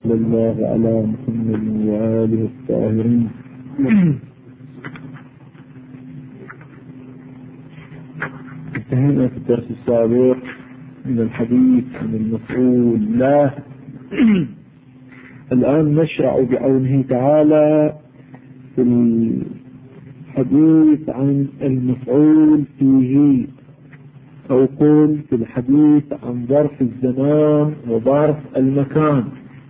صلى الله على محمد وآله الطاهرين. انتهينا في الدرس السابق من الحديث عن المفعول له. الآن نشرع بعونه تعالى في الحديث عن المفعول فيه، أو قل في الحديث عن ظرف الزمان وظرف المكان.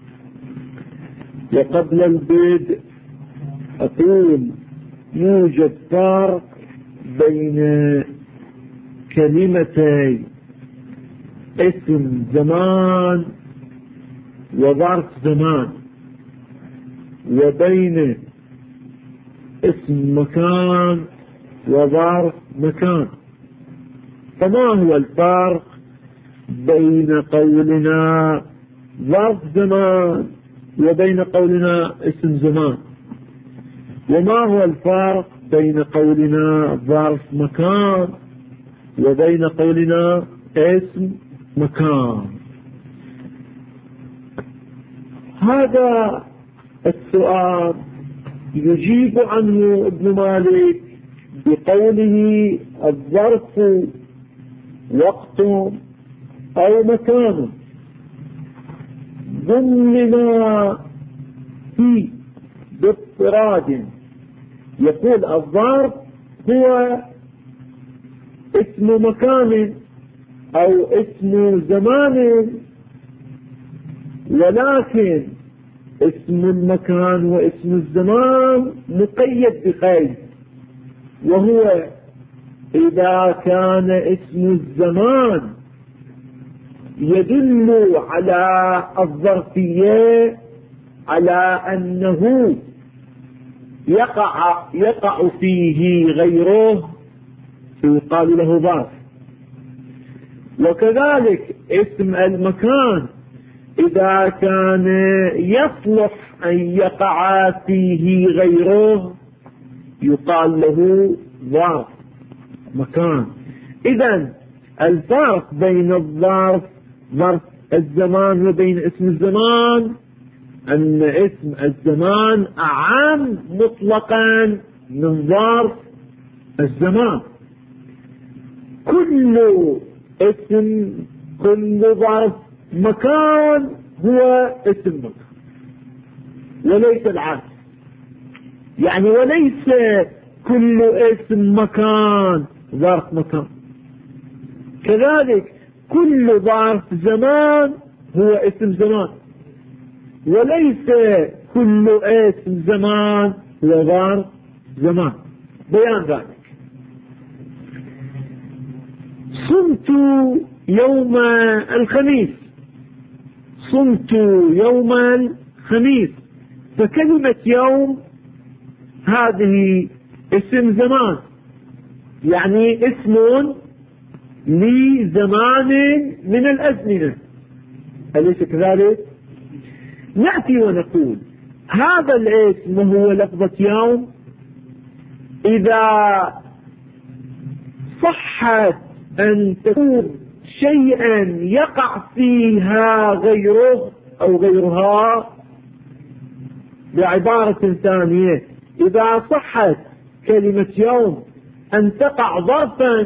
وقبل البدء أقول يوجد فرق بين كلمتي اسم زمان وظرف زمان، وبين اسم مكان وظرف مكان. فما هو الفرق بين قولنا ظرف زمان وبين قولنا اسم زمان؟ وما هو الفرق بين قولنا ظرف مكان وبين قولنا اسم مكان؟ هذا السؤال يجيب عنه ابن مالك بقوله الظرف وقت أو مكان ضمن فيه باضطراد. يقول الظرف هو اسم مكان أو اسم زمان، ولكن اسم المكان واسم الزمان مقيد بقيد، وهو إذا كان اسم الزمان يدل على الظرفية، على أنه يقع فيه غيره فيقال له ظرف. وكذلك اسم المكان إذا كان يصلح أن يقع فيه غيره يقال له ظرف مكان. إذن الفرق بين الظرف ظرف الزمان وبين اسم الزمان أن اسم الزمان أعم مطلقا من ظرف الزمان. كل اسم كل ظرف مكان هو اسم مكان، وليس العكس. يعني وليس كل اسم مكان ظرف مكان. كذلك كل ظرف زمان هو اسم زمان، وليس كل اسم زمان هو ظرف زمان. بيان ذلك: صمت يوم الخميس، صمت يوم الخميس. فكلمة يوم هذه اسم زمان، يعني اسم لزمان من الأزمنة، أليس كذلك؟ نأتي ونقول هذا الاسم هو لفظة يوم إذا صحت أن تكون شيئا يقع فيها غيره أو غيرها. بعبارة ثانية، إذا صحت كلمة يوم أن تقع ظرفا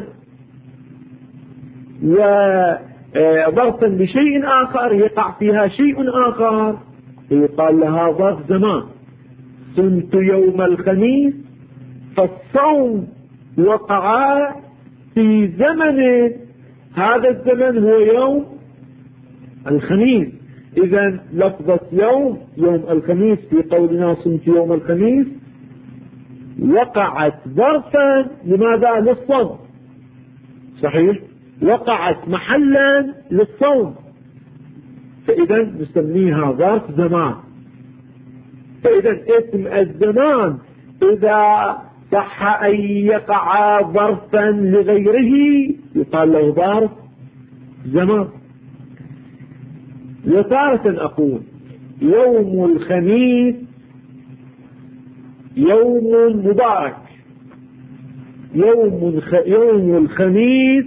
وظرفا لشيء آخر يقع فيها شيء آخر يقال لها ظرف زمان. صمت يوم الخميس، فالصوم وقع في زمن، هذا الزمن هو يوم الخميس. إذن لفظة يوم الخميس في قولنا صمت يوم الخميس وقعت ظرفا لماذا؟ للصوم. صحيح، وقعت محلا للصوم، فإذا نسميها ظرف زمان. فإذا اسم الزمان إذا صح أن يقع ظرفا لغيره يقال له ظرف زمان. وتارة أقول يوم الخميس يوم مبارك، يوم الخميس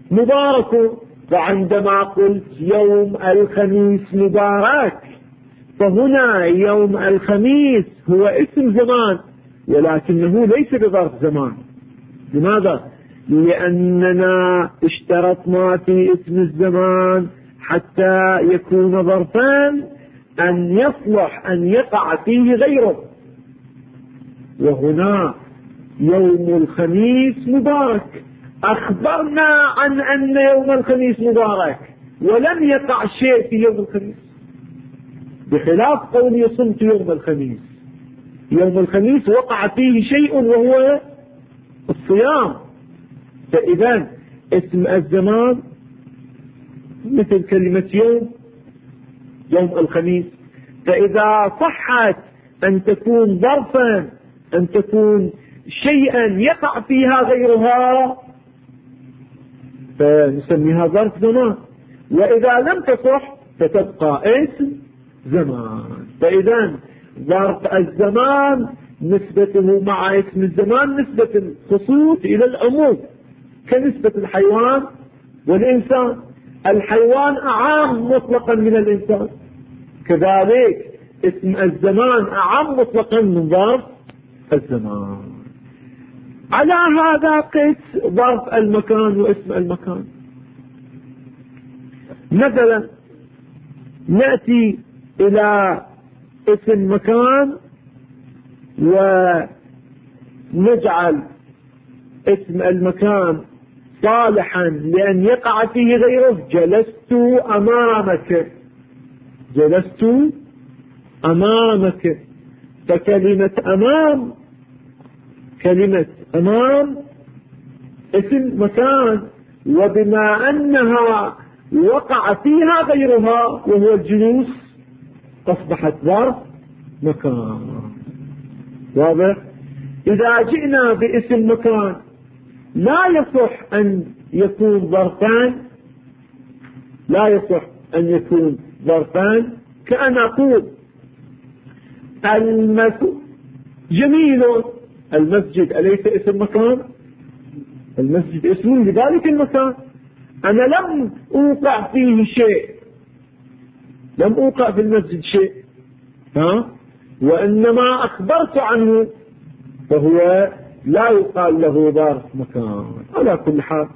مبارك. وعندما قلت يوم الخميس مبارك فهنا يوم الخميس هو اسم زمان ولكنه ليس بظرف زمان. لماذا؟ لأننا اشترطنا في اسم الزمان حتى يكون ظرفا أن يصلح أن يقع فيه غيره. وهنا يوم الخميس مبارك، أخبرنا عن أن يوم الخميس مبارك ولم يقع شيء في يوم الخميس، بخلاف قولي صمت يوم الخميس. يوم الخميس وقع فيه شيء وهو الصيام. فإذا اسم الزمان مثل كلمة يوم الخميس. فإذا صحت أن تكون ظرفا، أن تكون شيئا يقع فيها غيرها، فنسميها ظرف زمان. وإذا لم تصح فتبقى اسم زمان. فإذا ظرف الزمان نسبته مع اسم الزمان نسبة الخصوص إلى العموم، كنسبة الحيوان والإنسان. الحيوان أعم مطلقا من الإنسان، كذلك اسم الزمان أعم مطلقا من ظرف الزمان. على هذا قيس ظرف المكان واسم المكان. مثلا نأتي إلى اسم مكان ونجعل اسم المكان صالحا لأن يقع فيه غيره. جلست أمامك، جلست أمامك. فكلمة أمام، كلمة أمام اسم مكان، وبما أنها وقع فيها غيرها وهو الجلوس أصبحت ظرف مكان. واضح؟ إذا جئنا باسم مكان لا يصح أن يكون ظرفان، لا يصح أن يكون ظرفان. كأن أقول جميل. المسجد أليس اسم مكان؟ المسجد اسم لذلك المكان. أنا لم أوقع فيه شيء، لم أوقع في المسجد شيء، وإنما أخبرت عنه، فهو لا يقال له ظرف مكان. على كل حال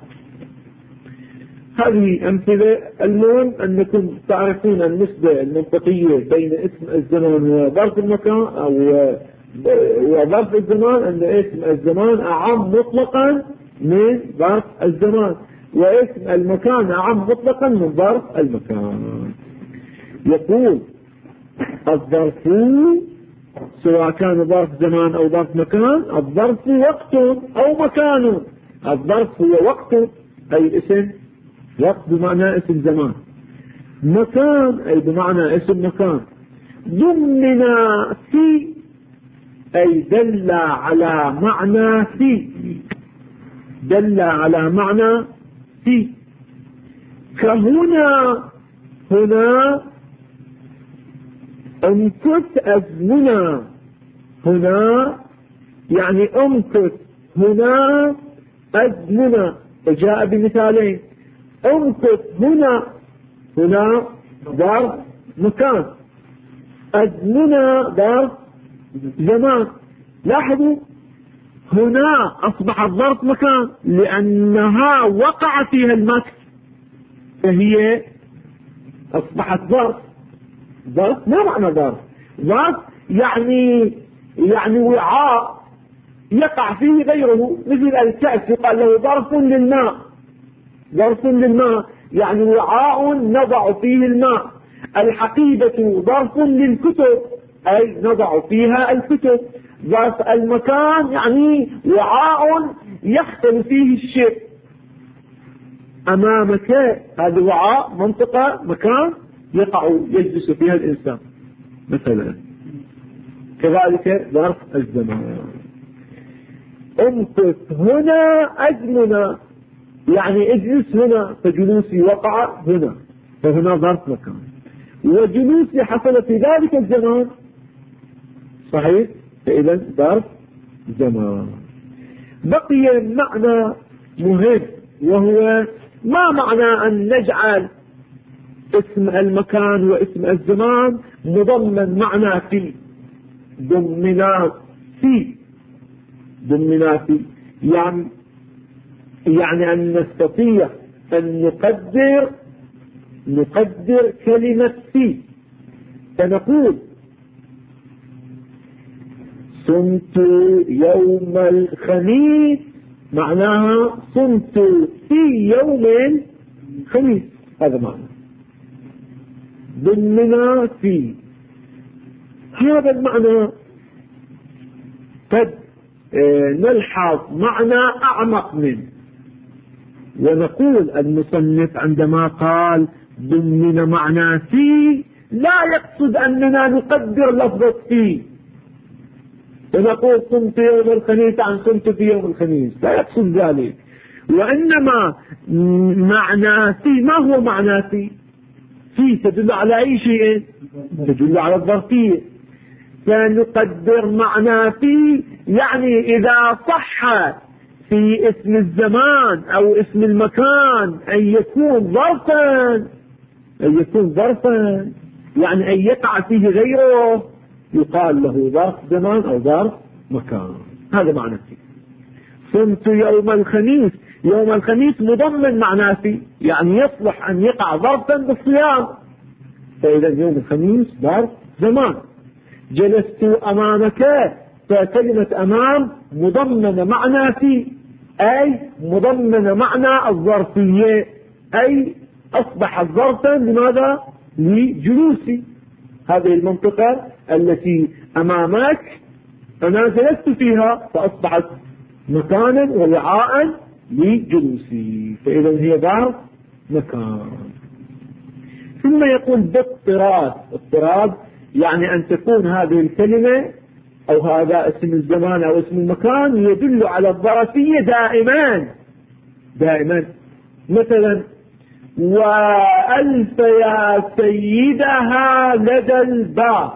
هذه أمثلة. المهم أنكم تعرفون النسبة المنطقية بين اسم الزمان وظرف المكان أو وظرف الزمان، أن اسم الزمان أعم مطلقا من ظرف الزمان، واسم المكان أعم مطلقا من ظرف المكان. يقول الظرف سواء كان ظرف زمان أو ظرف مكان، الظرف وقت أو مكان. الظرف هو وقت أي اسم وقت بمعنى اسم زمان، مكان أي بمعنى اسم مكان. ضمن في أي دل على معنى في، دل على معنى في. كهنا، هنا امكث أزمنا، هنا يعني امكث، هنا أزمنا. وجاء بمثالين. امكث هنا، هنا ظرف مكان، أزمنا ظرف زمان. لاحظوا هنا أصبح الظرف مكان لأنها وقع فيها المكث، فهي أصبحت ظرف. ظرف ما معنى ظرف؟ ظرف يعني وعاء يقع فيه غيره، مثل الكأس يقال له ظرف للماء. ظرف للماء يعني وعاء نضع فيه الماء. الحقيبة ظرف للكتب أي نضع فيها الكتب. ظرف المكان يعني وعاء يختل فيه الشيء. أمامك هذا وعاء، منطقة، مكان يجلس فيها الإنسان مثلا. كذلك ظرف الزمان. امكث هنا أزمنا يعني اجلس هنا، فجلوسي وقع هنا، فهنا ظرف مكان. وجلوسي حصل في ذلك الزمان، صحيح، فإذا ظرف زمان. بقي معنى مهم، وهو ما معنى أن نجعل اسم المكان واسم الزمان مضمن معنى في، ضمنا في يعني أن نستطيع أن نقدر كلمة في، فنقول صمت يوم الخميس معناها صمت في يوم الخميس، هذا معنى ضمنا في. هذا المعنى قد نلحظ معنى أعمق منه، ونقول المصنف عندما قال ضمن معنى في لا يقصد أننا نقدر لفظة في، ونقول صمت يوم الخميس عن صمت في يوم الخميس، لا يقصد ذلك. وإنما معنى في، ما هو معنى في تدل على أي شيء؟ تدل على الظرفية. فنقدر معنى في يعني إذا صح في اسم الزمان أو اسم المكان أن يكون ظرفا، يعني أن يقع فيه غيره، يقال له ظرف زمان أو ظرف مكان. هذا معنى فيه. صمت يوم الخميس، يوم الخميس مضمن معنى فيه، يعني يصلح أن يقع ظرفا بالصيام، فإذا يوم الخميس ظرف زمان. جلست أمامك، فكلمة أمام مضمن معنى فيه، أي مضمن معنى الظرفية، أي أصبح ظرفا لماذا؟ لجلوسي. هذه المنطقة التي أمامك أنا جلست فيها، فأصبحت مكانا ووعاء لجلوسي، فإذا هي ظرف مكان. ثم يقول باضطراد يعني أن تكون هذه الكلمة أو هذا اسم الزمان أو اسم المكان يدل على الظرفية دائما. مثلا وألف يا سيدها لدى الباب،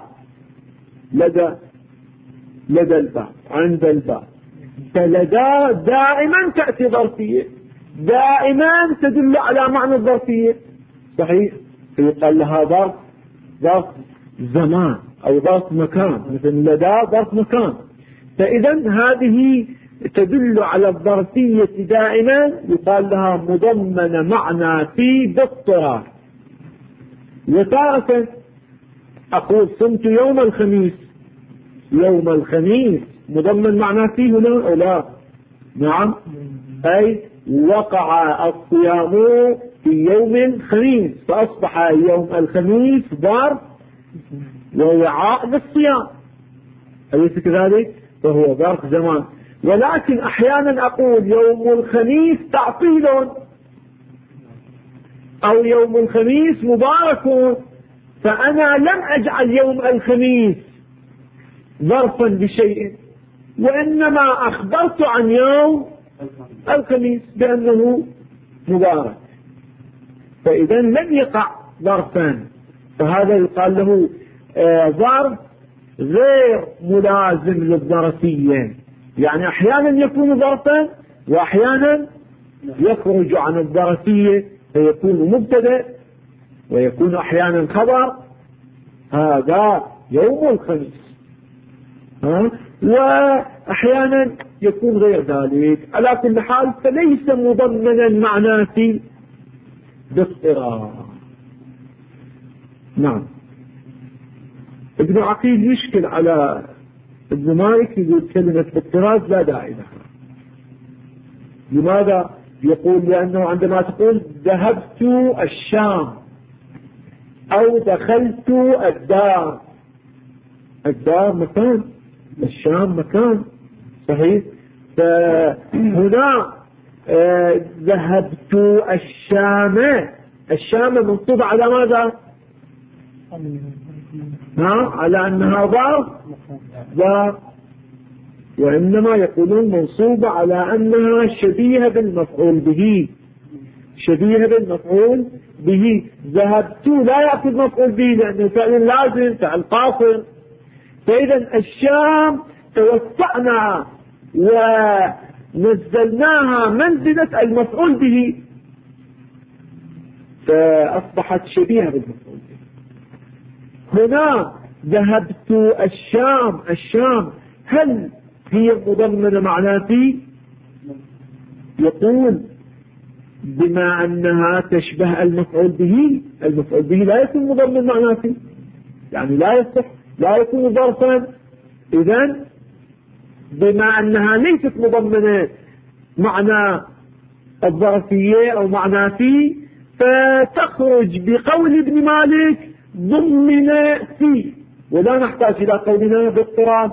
لدى الباب، عند الباب. فلدى دائما تأتي ظرفية، دائما تدل على معنى الظرفية، صحيح؟ فيقال لها ظرف زمان أو ظرف مكان، مثل لدى ظرف مكان. فإذا هذه تدل على الظرفية دائما، يقال لها مضمن معنى في باضطراد. وتارة أقول صمت يوم الخميس، مضمن معنى فيه هنا أو لا؟ نعم، أي وقع الصيام في يوم الخميس، فأصبح يوم الخميس ظرف ووعاء للصيام، أليس كذلك؟ فهو ظرف زمان. ولكن أحيانا أقول يوم الخميس تعطيل، أو يوم الخميس مبارك، فأنا لم أجعل يوم الخميس ظرفا بشيء، وإنما أخبرت عن يوم الخميس بأنه مبارك، فإذا لم يقع ظرفا، فهذا يقال له ظرف غير ملازم للظرفية. يعني أحيانا يكون ظرفا وأحيانا يخرج عن الظرفية، فيكون مبتدأ ويكون أحيانا خبر، هذا يوم الخميس، وأحيانا يكون غير ذلك. على كل حال فليس مضمنا معنى في باضطراد. نعم. ابن عقيل يشكل على ابن مالك، يقول كلمة باضطراد لا داعي لها. لماذا؟ يقول لأنه عندما تقول ذهبت الشام أو دخلت الدار مكان، الشام مكان، صحيح؟ فهنا ذهبت الشام منصوب على ماذا؟ على أنها ظرف، وإنما يقولون منصوبة على أنها شبيهة بالمفعول به. ذهبت لا يأخذ مفعول به لأنه فعل لازم، فعل قاصر. فإذا الشام توسعنا ونزلناها منزلة المفعول به، فأصبحت شبيهة بالمفعول به. هنا ذهبت الشام هل هي مضمنة معنى في؟ يقول بما أنها تشبه المفعول به، المفعول به لا يكون مضمن معنى في، يعني لا يصح، لا يكون ظرفا. إذن بما أنها ليست مضمنة معنى الظرفية أو معنى في، فتخرج بقول ابن مالك ضمن في، ولا نحتاج إلى قولنا باضطراب،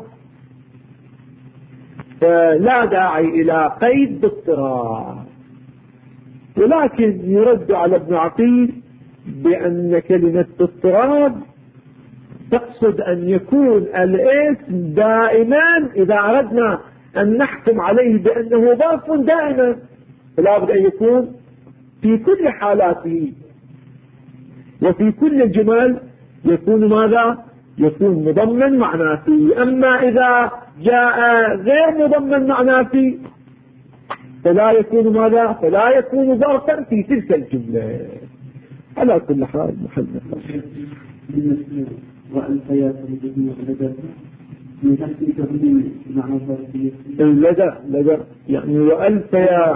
فلا داعي إلى قيد باضطراب. ولكن يرد على ابن عقيل بأن كلمة باضطراب تقصد أن يكون الاسم دائما، إذا أردنا أن نحكم عليه بأنه ظرف دائما فلا بد أن يكون في كل حالاته وفي كل الجمل يكون ماذا؟ يكون مضمن معنى فيه. أما إذا جاء غير مضمن معنى فيه فلا يكون ماذا؟ فلا يكون ظرفا في تلك الجملة. على كل حال محل لدى يعني وألف يا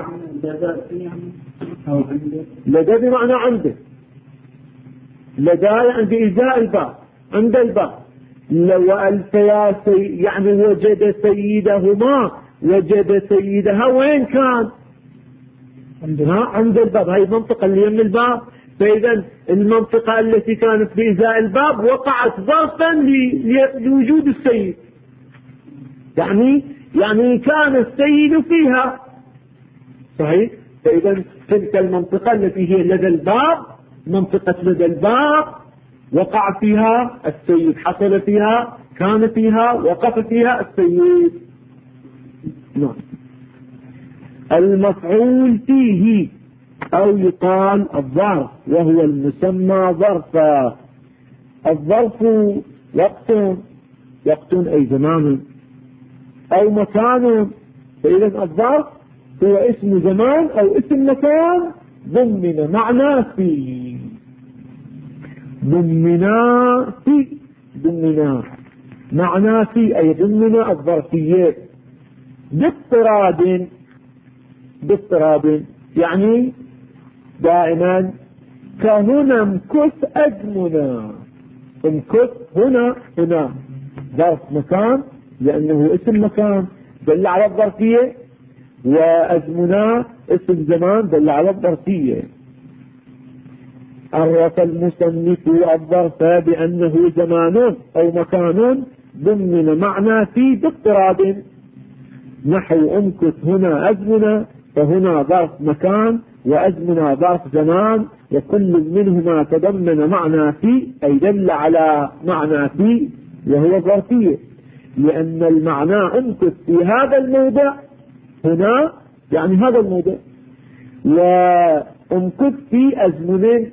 لدى بمعنى عنده، لدى عند إزاء الباب، عند الباب. لو ألف يا يعني وجد سيدهما، وجد سيدها وين كان؟ عند الباب، هاي المنطقة اللي يم الباب. فإذا المنطقة التي كانت بإزاء الباب وقعت ظرفا لوجود السيد، يعني كان السيد فيها، صحيح. فإذا تلك المنطقة التي هي لدى الباب، منطقة لدى الباب وقع فيها السيد، حصل فيها، كان فيها، وقف فيها السيد. نعم. المفعول فيه أو يقال الظرف، وهو المسمى ظرفا. الظرف وقت أي زمان أو مكان. فإذا الظرف هو اسم زمان أو اسم مكان ضمن معنى فيه، ضمنا معنى فيه أي ضمن الظرفية باضطراب يعني دائما كهنا امكث أزمنا. امكث هنا ظرف مكان لأنه اسم مكان دل على الظرفية، وأزمنا اسم زمان دل على الظرفية. عرف المصنف الظرف بأنه زمان أو مكان ضمن معنى في باضطراب، نحو امكث هنا أزمنا، فهنا ظرف مكان وأزمنا ظرف زمان، وكل منهما تضمن معنى في أي دل على معنى في وهو ظرفية، لأن المعنى امكث في هذا الموضع هنا يعني هذا الموضع، وامكث في أزمنين.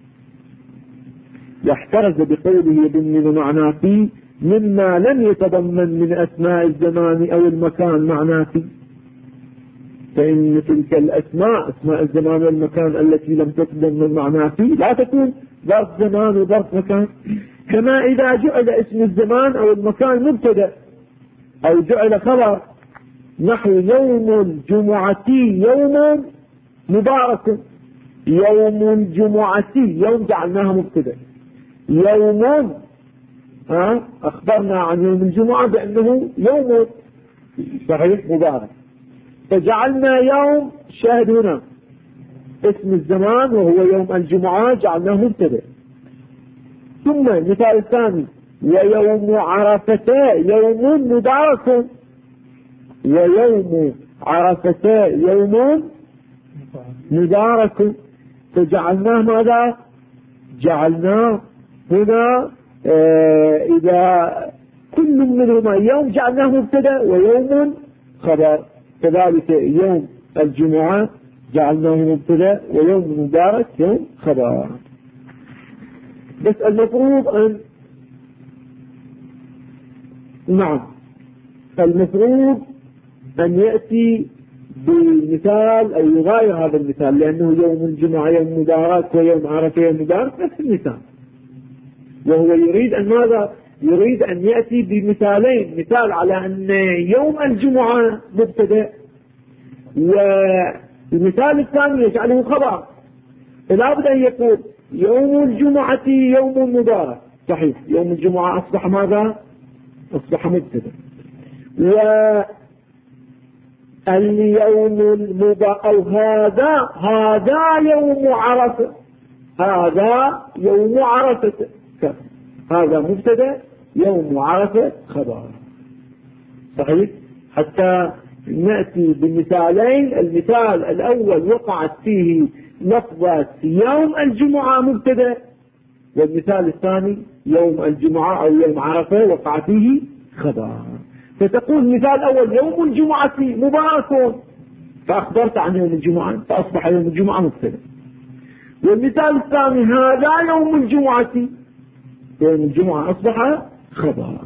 يحترز بقوله ضمن معنى في مما لم يتضمن من أسماء الزمان أو المكان معنى في، فإن تلك الأسماء أسماء الزمان والمكان التي لم تتضمن معنى في لا تكون ظرف زمان وظرف مكان. كما إذا جعل اسم الزمان أو المكان مبتدأ أو جعل خبر، نحو يوم الجمعة يوم مبارك. يوم الجمعة يوم جعلناها مبتدأ، يوم أخبرنا عن يوم الجمعة بأنه يوم صحيح مبارك، فجعلنا يوم شاهد هنا اسم الزمان وهو يوم الجمعة جعلناه مبتدأ. ثم مثال ثاني ويوم عرفة يوم مبارك، ويوم عرفة يوم مبارك، فجعلناه ماذا؟ جعلناه هنا إذا كل منهما يوم جعلناه مبتدأ ويوم خبر، كذلك يوم الجمعة جعلناه مبتدأ ويوم مبارك يوم خبر. بس المفروض أن المفروض أن يأتي بمثال أو يغاير هذا المثال، لأنه يوم الجمعة يوم مبارك ويوم عرفة يوم مبارك نفس المثال. وهو يريد أن ماذا؟ يريد أن يأتي بمثالين، مثال على أن يوم الجمعة مبتدأ، والمثال الثاني يجعله خبر. فلا بد أن يقول يوم الجمعة يوم مبارك، صحيح، يوم الجمعة أصبح ماذا؟ أصبح مبتدأ. واليوم المبارك أو هذا يوم عرفة، هذا يوم عرفة، هذا مبتدأ، يوم عرفة خبر، صحيح. حتى نأتي بمثالين، المثال الأول وقعت فيه لفظة يوم الجمعة مبتدأ، والمثال الثاني يوم الجمعة أو يوم عرفة وقع فيه خبر. فتقول المثال الأول يوم الجمعة مبارك، فأخبرت عن يوم الجمعة فأصبح يوم الجمعة مبتدأ. والمثال الثاني هذا يوم الجمعة، يوم الجمعة أصبح خبر.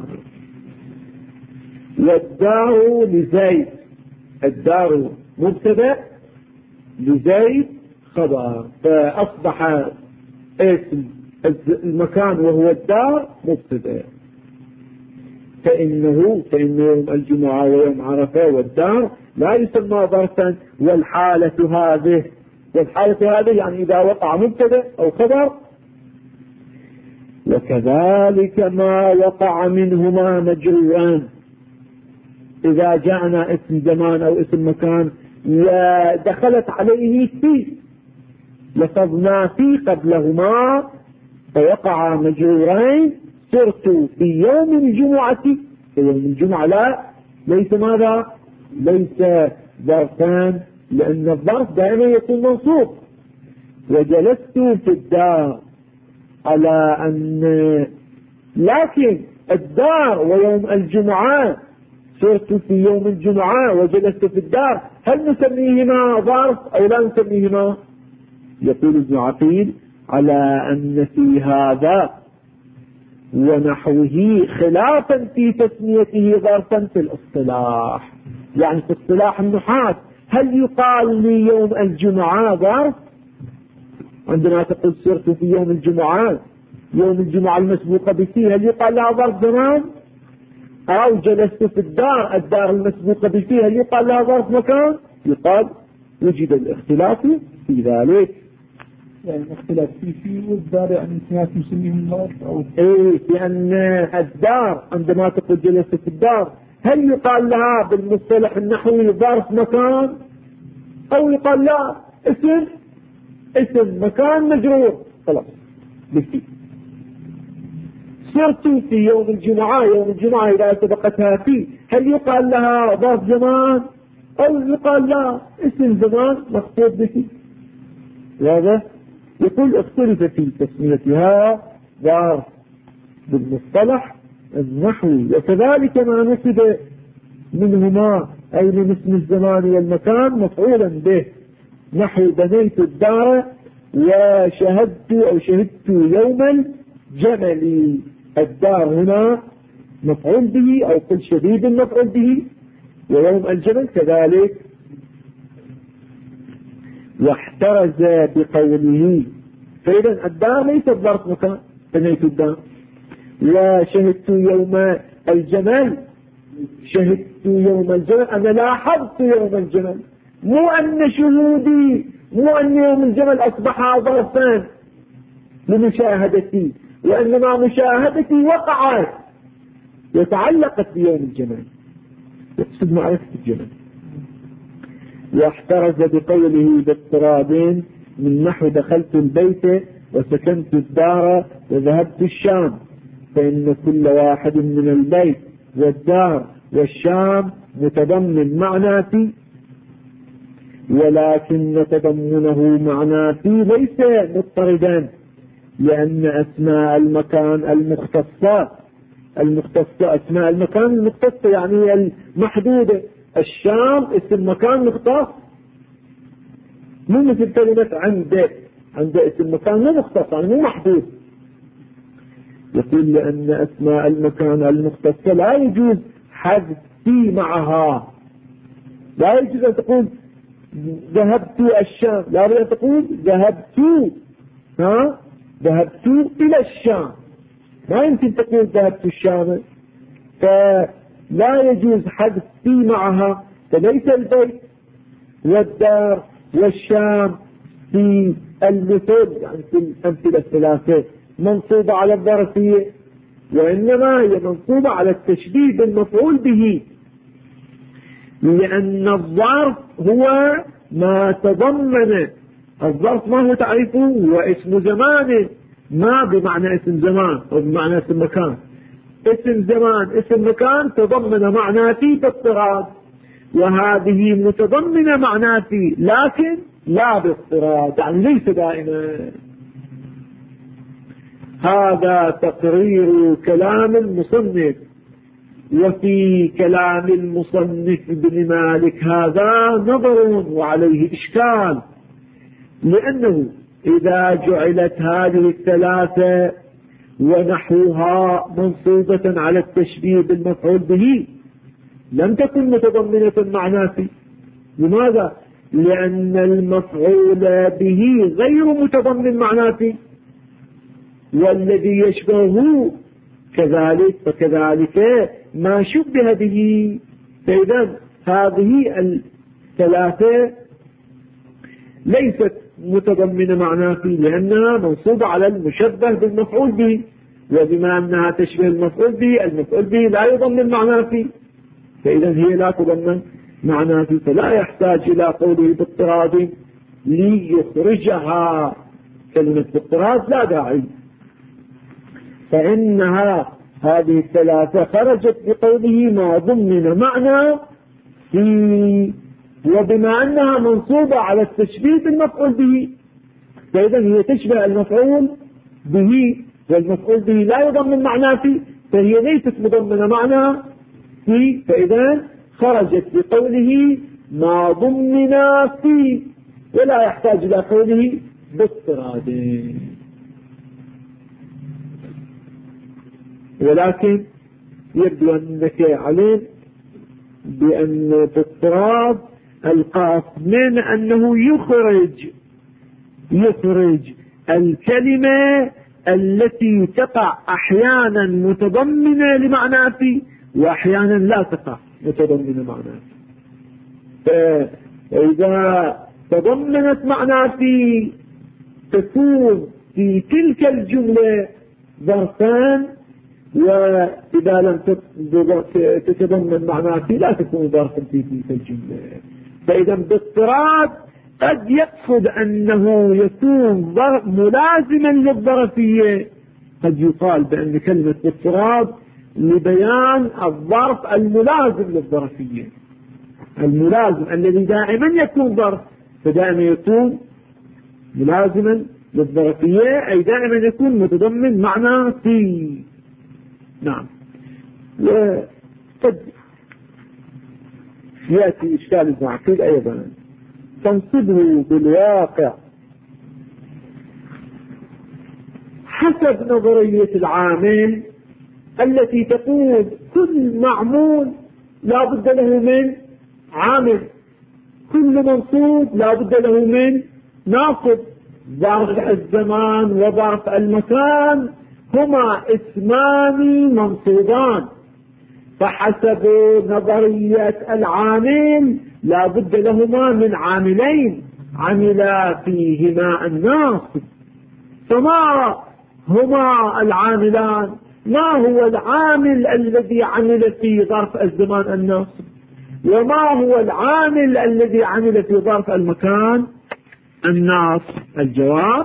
والدار لزيد، الدار مبتدأ، لزيد خبر، فأصبح اسم المكان وهو الدار مبتدأ. فإنه يوم الجمعة ويوم عرفة والدار لا يسمى ظرفا. والحالة هذه يعني إذا وقع مبتدأ أو خبر. وكذلك ما وقع منهما مجروران، إذا جاءنا اسم زمان أو اسم مكان ودخلت عليه في، لفظنا في قبلهما فوقع مجرورين، صرت في يوم الجمعة، في يوم الجمعة لا، ليس ماذا؟ ليس ظرفان، لأن الظرف دائما يكون منصوب. وجلست في الدار على أن، لكن الدار ويوم الجمعة، صرت في يوم الجمعة وجلست في الدار، هل نسميهما ظرف أو لا نسميهما؟ يقول ابن عقيل على أن في هذا ونحوه خلافا في تسميته ظرفا في الاصطلاح. يعني في اصطلاح النحاة هل يقال لي يوم الجمعة ظرف؟ عندما تقول صرت في يوم الجمعة، يوم الجمعة المسبوقة بفيه، هل يقال لها ظرف زمان؟ أو جلست في الدار، الدار المسبوقة بفيه، هل يقال لها ظرف مكان؟ يقال. وجد الاختلاف في ذلك. يعني الاختلاف فيه والدار يعني اثنين مسميهم ظرف أو لأن الدار عندما تقول جلست في الدار هل يقال لها بالمصطلح النحوي ظرف مكان، أو يقال لا اسم مكان مجرور خلاص بفيه. صرت في يوم الجمعة، يوم الجمعة إذا سبقتها فيه، هل يقال لها ظرف زمان أو يقال لا اسم زمان مخطوط به؟ واضح؟ يقول اختلف في تسميتها ظرف بالمصطلح النحوي. وكذلك ما نسب منهما أي من اسم الزمان والمكان مفعولا به، نحو بنيت الدار شهدت يوم الجمل. الدار هنا مفعول به، أو قل شديد مفعول به، ويوم الجمل كذلك. واحترز بقوله، فإذا الدار ليست ظرف مكان، بنيت الدار. وشهدت يوم الجمل، شهدت يوم الجمل، أنا لاحظت يوم الجمل، مو أن شهودي، مو أن يوم الجمل أصبح ظرفان لمشاهدتي، وإنما مشاهدتي وقعت وتعلقت بيوم الجمل، يقصد معرفة الجمل. واحترز بقوله باضطرابين من نحو دخلت البيت وسكنت الدار وذهبت الشام، فإن كل واحد من البيت والدار والشام متضمن معنى في، ولكن تضمنه معنى في ليس مضطردا، لأن أسماء المكان المختصة أسماء المكان المختصة يعني هي المحدودة. الشام اسم مكان مختص، مو مثل كلمة عند اسم مكان مو مختص يعني مو محدود. يقول لأن أسماء المكان المختصة لا يجوز حذف في معها، لا يجوز أن تقول ذهبت الشام، لا يجوز أن تقول ذهبت إلى الشام، ما يمكن تقول ذهبت الشام، فلا يجوز حذف في معها. فليس البيت والدار والشام في المثل يعني في الأمثلة الثلاثة منصوبة على الظرفية، وإنما هي منصوبة على التشبيه بالمفعول به، لأن الظرف هو ما تضمن. الظرف ما هو تعريفه؟ هو اسم زمان، ما بمعنى اسم زمان أو بمعنى اسم مكان. اسم زمان اسم مكان تضمن معنى في باضطراد، وهذه متضمنة معنى في لكن لا باضطراد، يعني ليس دائما. هذا تقرير كلام المصنف. وفي كلام المصنف ابن مالك هذا نظر وعليه إشكال، لأنه إذا جعلت هذه الثلاثة ونحوها منصوبة على التشبيه بالمفعول به لم تكن متضمنة معنى في. لماذا؟ لأن المفعول به غير متضمن معنى في، والذي يشبهه كذلك، فكذلك ما شبه به. فإذا هذه الثلاثة ليست متضمنة معنى في، لأنها منصوبة على المشبه بالمفعول به، وبما أنها تشبه المفعول به، المفعول به لا يضمن معنى في، فإذا هي لا تضمن معنى في، فلا يحتاج إلى قوله باضطراد ليخرجها. كلمة باضطراد لا داعي، فإنها هذه الثلاثة خرجت بقوله ما ضمن معنى في، وبما أنها منصوبة على التشبيه بالمفعول به، فإذا هي تشبه المفعول به، والمفعول به لا يضمن معنى في، فهي ليست مضمنة معنى في، فإذا خرجت بقوله ما ضمن في، ولا يحتاج إلى قوله باضطراد. ولكن يبدو أنك علم بأن باضطراد القصد من أنه يخرج الكلمة التي تقع أحيانا متضمنة لمعنى في، وأحيانا لا تقع متضمنة معنى في. فإذا تضمنت معنى في تكون في تلك الجملة ظرفان، وإذا لم تتضمن معنى في لا تكون ظرفا في تلك الجملة. فإذا باضطراد قد يقصد أنه يكون ملازما للظرفية. قد يقال بأن كلمة باضطراد لبيان الظرف الملازم للظرفية، الملازم الذي دائما يكون ظرف، فدائما يكون ملازما للظرفية، أي دائما يكون متضمن معنى في. نعم. وقد يأتي إشكال المعقول أيضا تنصبه بالواقع حسب نظرية العامل التي تقول كل معمول لا بد له من عامل، كل منصوب لا بد له من ناصب. ظرف الزمان وظرف المكان هما اسمان منصوبان، فحسب نظرية العامل لا بد لهما من عاملين عملا فيهما الناصب. فما هما العاملان؟ ما هو العامل الذي عمل في ظرف الزمان الناصب، وما هو العامل الذي عمل في ظرف المكان الناصب؟ الجواب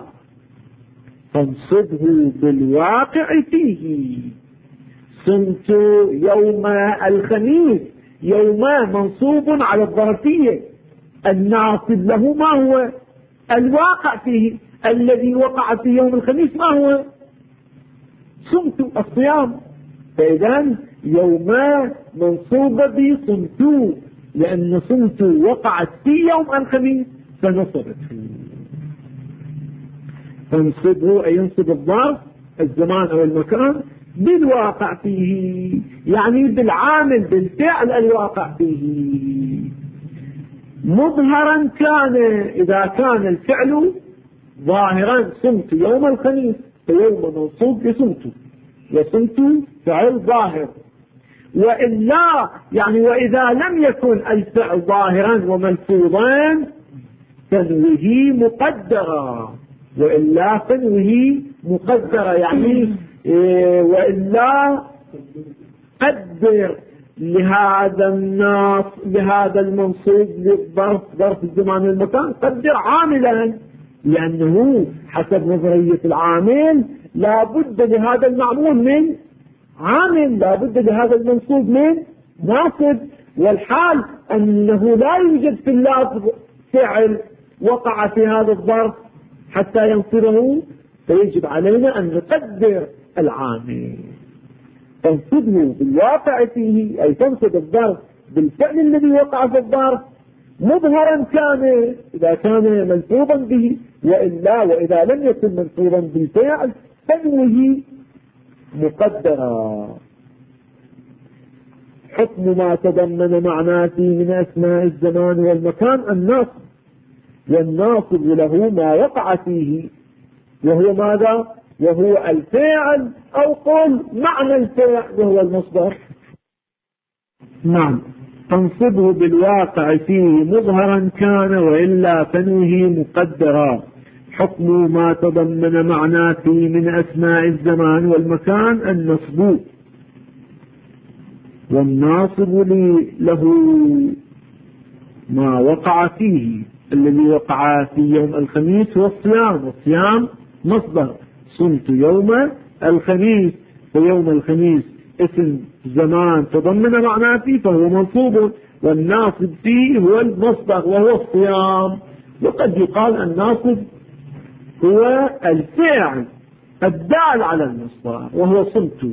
فانصبه بالواقع فيه. صمت يوم الخميس، يوم منصوب على الظرفية، الناصب له ما هو؟ الواقع فيه، الذي وقع في يوم الخميس ما هو؟ صمت الصيام. فإذا يوم منصوب بصمت، لأن صمت وقعت في يوم الخميس فنصبته. فانصبه أي ينصب الظرف الزمان أو المكان بالواقع فيه، يعني بالعامل بالفعل الواقع فيه، مظهرا كان. إذا كان الفعل ظاهرا صمت يوم الخميس فيوم منصوب بصمت، وصمت فعل ظاهر، وإلا يعني وإذا لم يكن الفعل ظاهرا وملفوظا تنويه مقدرا، وإلا تنويه مقدرة يعني وإلا قدر لهذا الناس لهذا المنصوب للظرف ظرف الزمان والمكان قدر عاملا، لأنه حسب نظرية العامل لا بد لهذا المعمول من عامل، لا بد لهذا المنصوب من ناصب، والحال أنه لا يوجد في اللفظ فعل وقع في هذا الظرف حتى ينصبه، فيجب علينا أن نقدر العامل، تنصبه بالواقع فيه، أي تنصب الظرف بالفعل الذي وقع في الظرف مظهرا كان إذا كان ملفوظا به، وإلا وإذا لم يكن ملفوظا بالفعل تنويه مقدرا. حكم ما تضمن معناته من أسماء الزمان والمكان الناصب، والناصب له ما وقع فيه وهو ماذا؟ وهو الفعل أو قل معنى الفعل وهو المصدر. نعم، تنصبه بالواقع فيه مظهرا كان وإلا تنويه مقدرا. حكم ما تضمن معناته من أسماء الزمان والمكان النصب، والناصب له ما وقع فيه، الذي وقع في يوم الخميس هو الصيام، والصيام مصدر، صمت يوم الخميس، فيوم الخميس اسم زمان تضمن معناته فهو منصوب، والناصب فيه هو المصدر وهو الصيام. وقد يقال الناصب هو الفعل الدال على المصدر وهو صمت.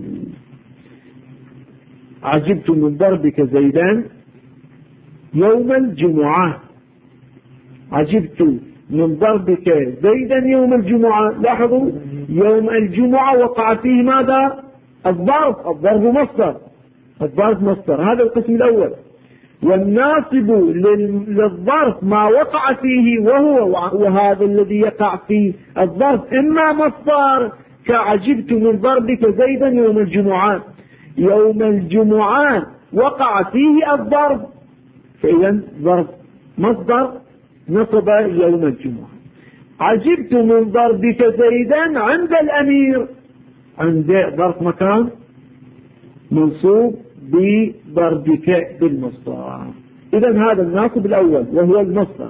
عجبت من ضربك زيدا يوم الجمعة، عجبت من ضربك زيدا يوم الجمعة. لاحظوا يوم الجمعة وقع فيه ماذا؟ الضرب مصدر، الضرب مصدر، هذا القسم الأول. والناصب للظرف ما وقع فيه وهذا الذي يقع فيه الظرف إما مصدر كعجبت من ضربك زيدا يوم الجمعة، يوم الجمعة وقع فيه الضرب، فإذا ضرب مصدر نصب يوم الجمعة. عجبت من ضربك زيدا عند الأمير، عند ظرف مكان منصوب بضربك بالمصدر، إذا هذا الناصب الأول وهو المصدر.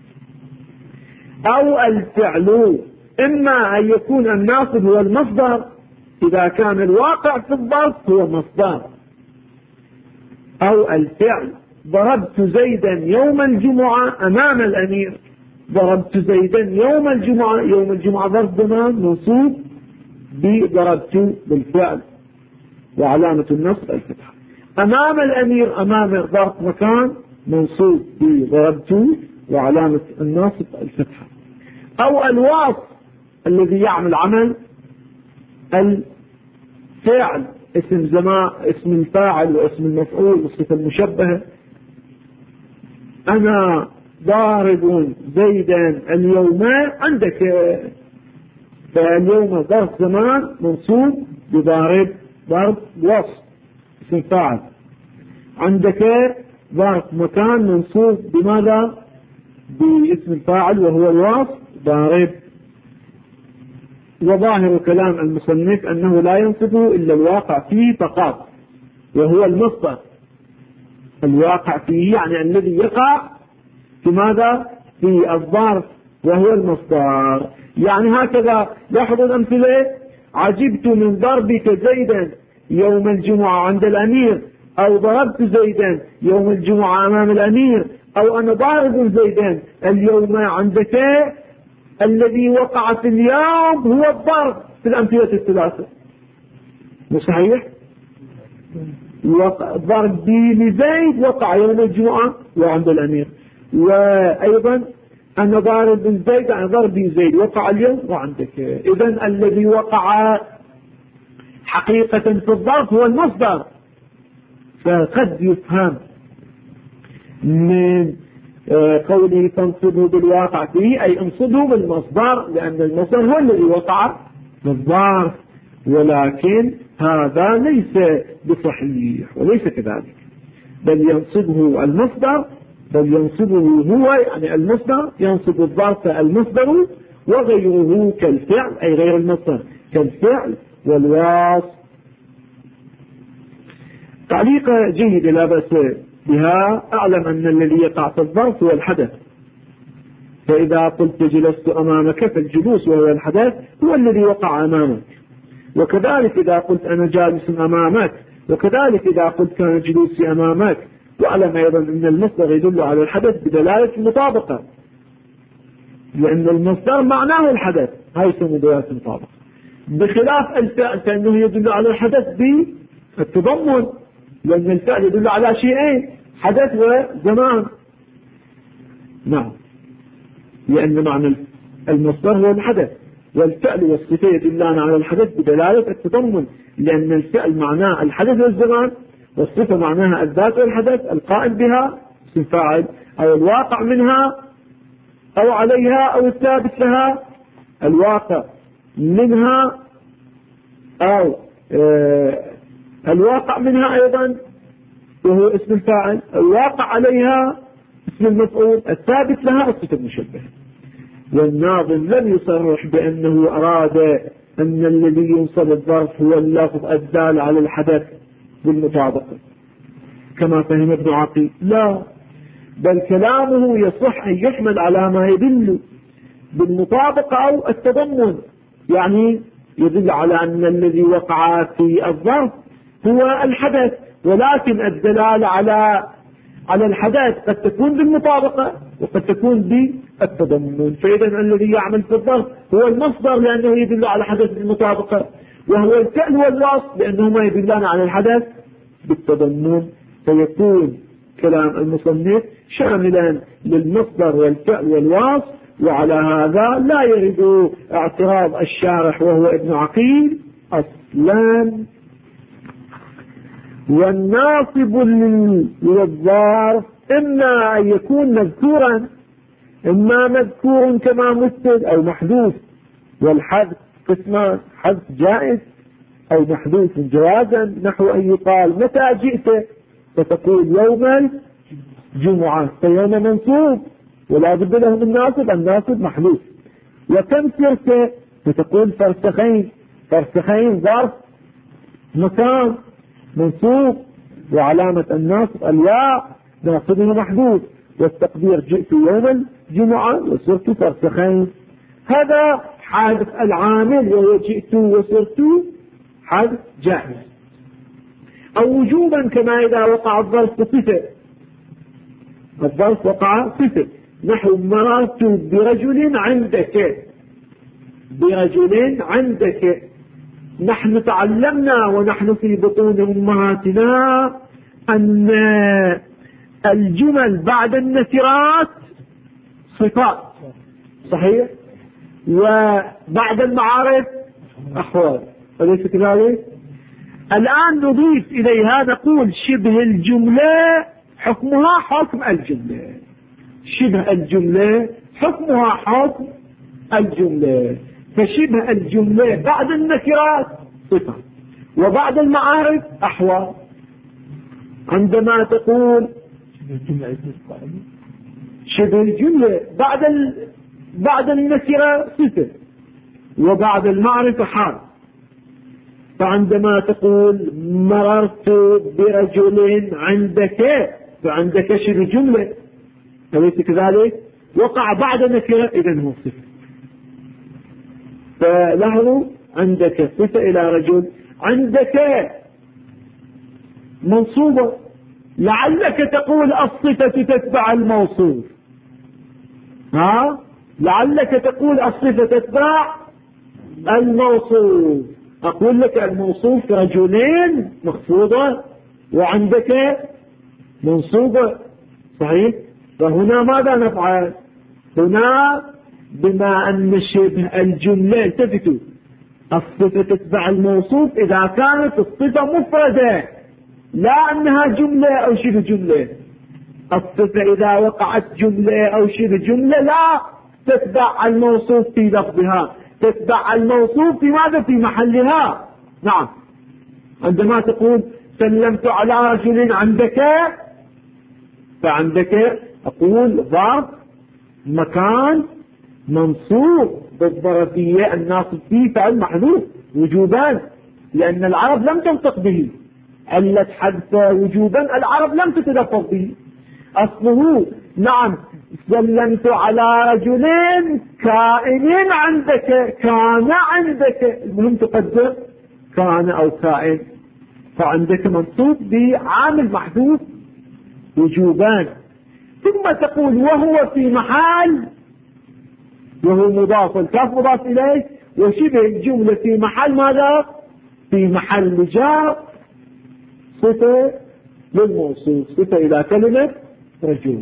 أو الفعل، إما أن يكون الناصب هو المصدر إذا كان الواقع في الظرف هو مصدر، أو الفعل ضربت زيدا يوم الجمعة أمام الأمير، ضربت زيدا يوم الجمعة، يوم الجمعة ظرف زمان منصوب بضربت بالفعل وعلامة النصب الفتحة. أمام الأمير، أمام ظرف مكان منصوب بضربت وعلامة النصب الفتحة. أو الوصف الذي يعمل عمل الفعل، اسم زمان، اسم الفاعل واسم المفعول والصفة المشبهة. أنا ضارب زيدا اليوم عندك، فاليوم ظرف زمان منصوب بضارب ضرب وصف اسم فاعل، عندك ظرف مكان منصوب بماذا؟ باسم الفاعل وهو الوصف ضارب. وظاهر كلام المصنف أنه لا ينصبه إلا الواقع فيه فقط وهو المصدر، الواقع فيه يعني الذي يقع في ماذا؟ في الظرف وهو المصدر. يعني هكذا لاحظوا الأمثلة: عجبت من ضربك زيدا يوم الجمعة عند الأمير، أو ضربت زيدا يوم الجمعة أمام الأمير، أو أنا ضارب زيدا اليوم عندك. الذي وقع في اليوم هو الضرب في الأمثلة الثلاثة، مش صحيح؟ ضرب لزيد وقع يوم الجمعة وعند الأمير، وأيضا أنا ضارب زيد عن ضربي زيد وقع اليوم وعندك. إذن الذي وقع حقيقة في الضرب هو المصدر، فقد يفهم من قوله تنصبه بالواقع فيه أي انصبه بالمصدر، لأن المصدر هو الذي وقع في الظرف، ولكن هذا ليس بصحيح وليس كذلك، بل ينصبه المصدر، بل ينصبه هو يعني المصدر ينصب الظرف المصدر وغيره كالفعل أي غير المصدر كالفعل والواصف. تعليق جيد لا بأس بها. أعلم أن الذي يقع في الظرف هو الحدث، فإذا قلت جلست أمامك فالجلوس وهو الحدث هو الذي وقع أمامك، وكذلك إذا قلت أنا جالس أمامك، وكذلك إذا قلت كان جلوسي أمامك. واعلم أيضا أن المصدر يدل على الحدث بدلالة المطابقة، لأن المصدر معناه الحدث، هاي يسمى دلالة المطابقة، بخلاف الفعل فإنه يدل على الحدث بالتضمن، لأن الفعل يدل على شيئين، حدث وزمان. نعم، لأن معنى المصدر هو الحدث، والفعل والصفة يدلان على الحدث بدلالة التضمن، لأن الفعل معناه الحدث والزمان، والصفة معناها الذات والحدث القائم بها اسم فاعل أو الواقع منها أو عليها أو الثابت لها، الواقع منها أو الواقع منها أيضا وهو اسم الفاعل، الواقع عليها اسم المفعول، الثابت لها الصفة المشبهة. والناظم لم يصرح بأنه أراد أن الذي ينصب الظرف هو اللفظ الدال على الحدث بالمطابقة كما فهم ابن عقيل، لا، بل كلامه يصح أن يحمل على ما يدل بالمطابقة أو التضمن، يعني يدل على أن الذي وقع في الظرف هو الحدث، ولكن الدلالة على الحدث قد تكون بالمطابقة وقد تكون بالتضمن. فإذا الذي يعمل في الظرف هو المصدر لأنه يدل على حدث بالمطابقة، وهو الفعل والوصف لأنهما يدلان على الحدث بالتضمن، فيكون كلام المصنف شاملا للمصدر والفعل والوصف. وعلى هذا لا يرد اعتراض الشارح وهو ابن عقيل أصلا. والناصب للظرف إما أن يكون مذكورا، إما مذكور كما مثل أو محذوف، والحذف قسمان، حذف جائز أو محذوف جوازا، نحو أن يقال متى جئت فتقول يوم الجمعة، فيوم منصوب ولا بد له من ناصب، الناصب محذوف. وكم سرت فتقول فرسخين، فرسخين ظرف مكان منصوب وعلامة النصب الياء ناصبه محذوف، والتقدير جئت يوم الجمعة وصرت فرسخين، هذا حادث العامل وهو جئت وصرت حادث جائز. أو وجوبا كما إذا وقع الظرف صفة، الظرف وقع صفة، نحو مررت برجل عندك، برجل عندك. نحن تعلمنا ونحن في بطون أمهاتنا أن الجمل بعد النكرات صفات، صحيح، وبعد المعارف أحوال، أليس كذلك؟ الآن نضيف إليها نقول شبه الجملة حكمها حكم الجملة، شبه الجملة حكمها حكم الجملة، فشبه الجملة بعد النكرات صفة وبعد المعارف أحوال. عندما تقول شبه الجملة بعد النكرة صفة وبعد المعرفة حال، فعندما تقول مررت برجل عندك فعندك شبه جملة، أليس كذلك؟ وقع بعد نكرة إذن هو صفة. فلاحظوا عندك صفة إلى رجل، عندك منصوبة، لعلك تقول الصفة تتبع الموصوف، لعلك تقول الصفة تتبع الموصوف. أقول لك الموصوف رجلين مخفوضة وعندك منصوبة، صحيح؟ فهنا ماذا نفعل؟ هنا بما أن شبه الجملة، التفتوا، الصفة تتبع الموصوف إذا كانت الصفة مفردة، لا أنها جملة أو شبه جملة. الصفة إذا وقعت جملة أو شبه جملة لا تتبع الموصوف في لفظها، تتبع الموصوف في ماذا؟ في محلها. نعم، عندما تقول سلمت على رجل عندك، فعندك أقول ظرف مكان منصوب بالظرفية، الناصب فيه فعل محذوف وجوبا، لأن العرب لم تنطق به، علة حذف وجوبا العرب لم تتلفظ به. أصله نعم سلمت على رجل كائن عندك، كان عندك، المهم تقدر كان أو كائن، فعندك منصوب بعامل محذوف وجوبان. ثم تقول وهو في محل، وهو مضاف، الكاف مضاف إليه، وشبه الجملة في محل ماذا؟ في محل جار صفة للموصوف، صفة إلى كلمة رجل.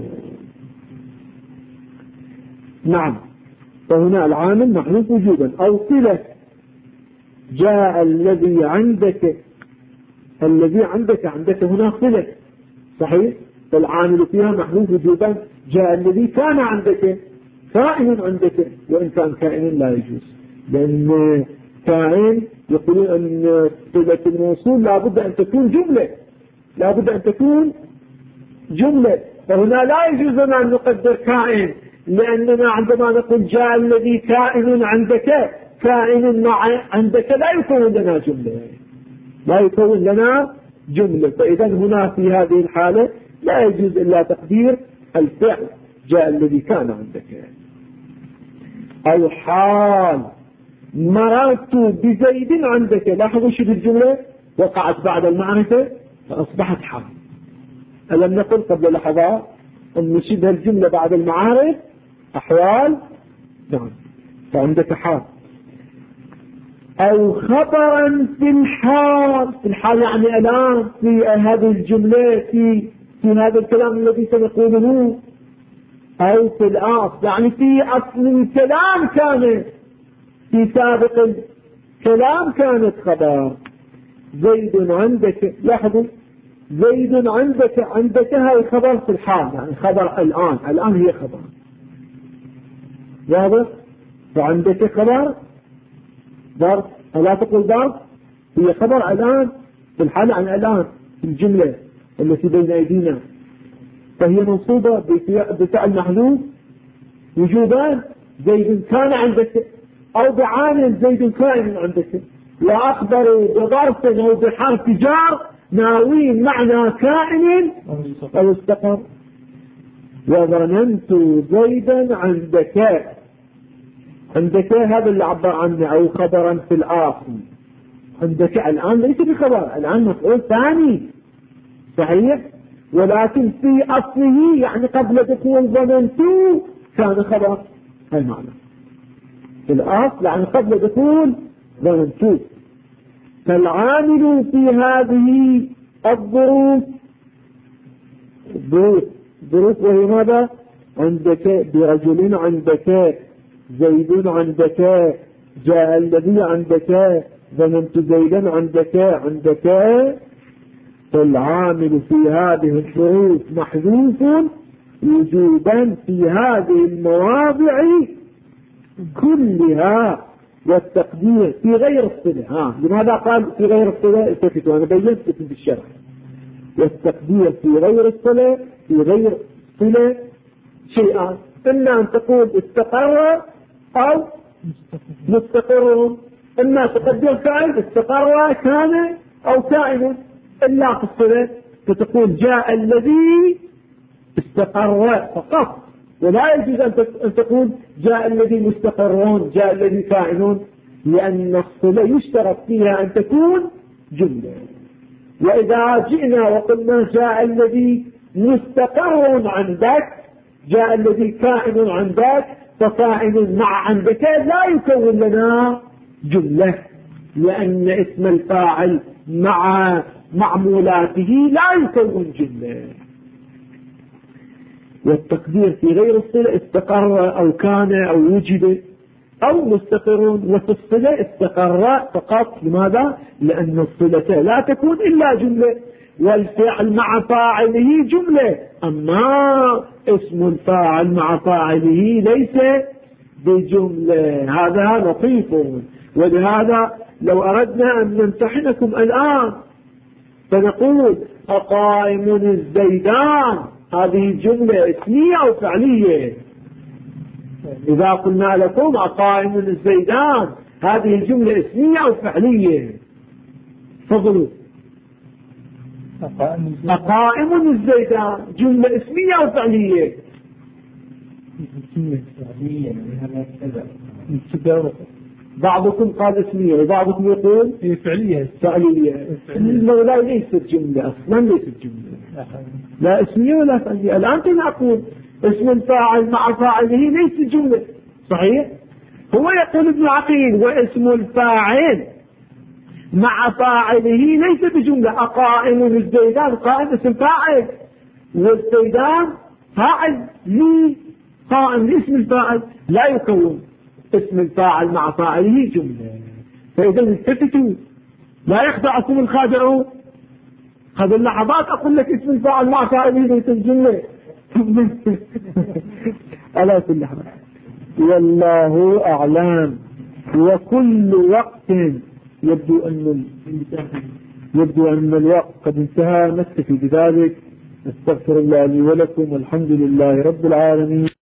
نعم، فهنا العامل محذوف وجوبا. أو صلة جاء الذي عندك، الذي عندك هنا صلة صحيح، فالعامل فيها محذوف وجوبا. جاء الذي كان عندك، كائن عندك، وإن كان كائن لا يجوز، لأن كائن يقولون أن صلة الموصول لابد أن تكون جملة، لابد أن تكون جملة، فهنا لا يجوز لنا أن نقدر كائن، لأننا عندما نقول جاء الذي كائن عندك، كائن مع عندك لا يكون لنا جملة، لا يكون لنا جملة. فإذا هنا في هذه الحالة لا يجوز إلا تقدير الفعل جاء الذي كان عندك. أو حال مررت بزيد عندك، لاحظوا شبه الجملة وقعت بعد المعرفة فأصبحت حال. ألم نقل قبل لحظات أن شبه الجملة بعد المعارف أحوال؟ نعم، فعندك حال. أو خبرا في الحال، في الحال يعني الآن في هذه الجملة، في هذا الكلام الذي سنقوله، أو في الأصل يعني في أصل الكلام كانت، في سابق الكلام كانت خبر. زيد عندك، لاحظوا زيد عندك هاي خبر في الحال، يعني خبر الآن هي خبر واضح. فعندك خبر ظرف، لا تقول ظرف، هي خبر الآن في الحال عن الآن في الجملة التي بين أيدينا، فهي منصوبة بفعل محذوف وجوبان. زيد كان عندك، أو بعامل زيد كائن عندك، وأخبروا بظرف أو بحرف جار ناوين معنى كائن أو استقر. وظننت زيدا عندك، عندك هذا اللي عبر عنه، أو خبرا في الآخر. عندك الآن ليس بخبر، الآن مفعول ثاني صحيح، ولكن في أصله يعني قبل دخول ظننت كان خبر، هاي معنى في الأصل يعني قبل دخول ظننت. فالعامل في هذه الظروف، ظروف وهي ماذا؟ عندك برجل عندك، زيد عندك، جاء الذي عندك، ظننت زيدا عندك. فالعامل في هذه الظروف محذوف وجوبا في هذه المواضع كلها، والتقدير في غير الصلة. لماذا قال في غير الصلة؟ التفتوا أنا بينت في الشرح. والتقدير في غير الصلة، في غير الصلة شيئان، إما أن تقول استقر أو مستقر، إما تقدر كائن استقر كان أو كائن. إلا في الصلة فتقول جاء الذي استقر فقط، ولا يجوز أن تقول جاء الذي مستقرون، جاء الذي كائنون، لأن الصلة يشترط فيها أن تكون جملة. وإذا جئنا وقلنا جاء الذي مستقر عندك، جاء الذي كائن عندك، فكائن مع عندك لا يكون لنا جملة، لأن اسم الفاعل مع معمولاته لا يكون جملة. والتقدير في غير الصلة استقر أو كان أو وجد أو مستقر، وفي الصلة استقر فقط. لماذا؟ لأن الصلة لا تكون إلا جملة، والفعل مع فاعله جملة، أما اسم الفاعل مع فاعله ليس بجملة. هذا لطيف. ولهذا لو أردنا أن نمتحنكم الآن فنقول أقائم الزيدان هذه جملة اسمية أو فعلية؟ إذا قلنا لكم أقائم الزيدان هذه جملة اسمية أو فعلية؟ تفضلوا. أقائم الزيدان جملة اسمية أو فعلية؟ بعضكم قال اسمية وبعضكم يقول فعلية. لا ليست جملة أصلا، ليست جملة لا اسمية ولا فعلية. الآن نقول اسم الفاعل مع فاعله ليس جملة، صحيح؟ هو يقول ابن عقيل واسم الفاعل مع فاعله ليس بجملة. أقائم الزيدان قائم اسم فاعل، والزيدان فاعل لي قائم لاسم الفاعل، لا يكون اسم الفاعل مع فاعله جملة. فإذا التفتوا لا يخدعكم الخادعون. هذه اللحظات أقول لك اسم الفاعل مع فاعله ليس الجملة. على كل حال والله أعلم. وكل وقت يبدو أن الوقت قد انتهى. نكتفي بذلك. استغفر الله لي ولكم والحمد لله رب العالمين.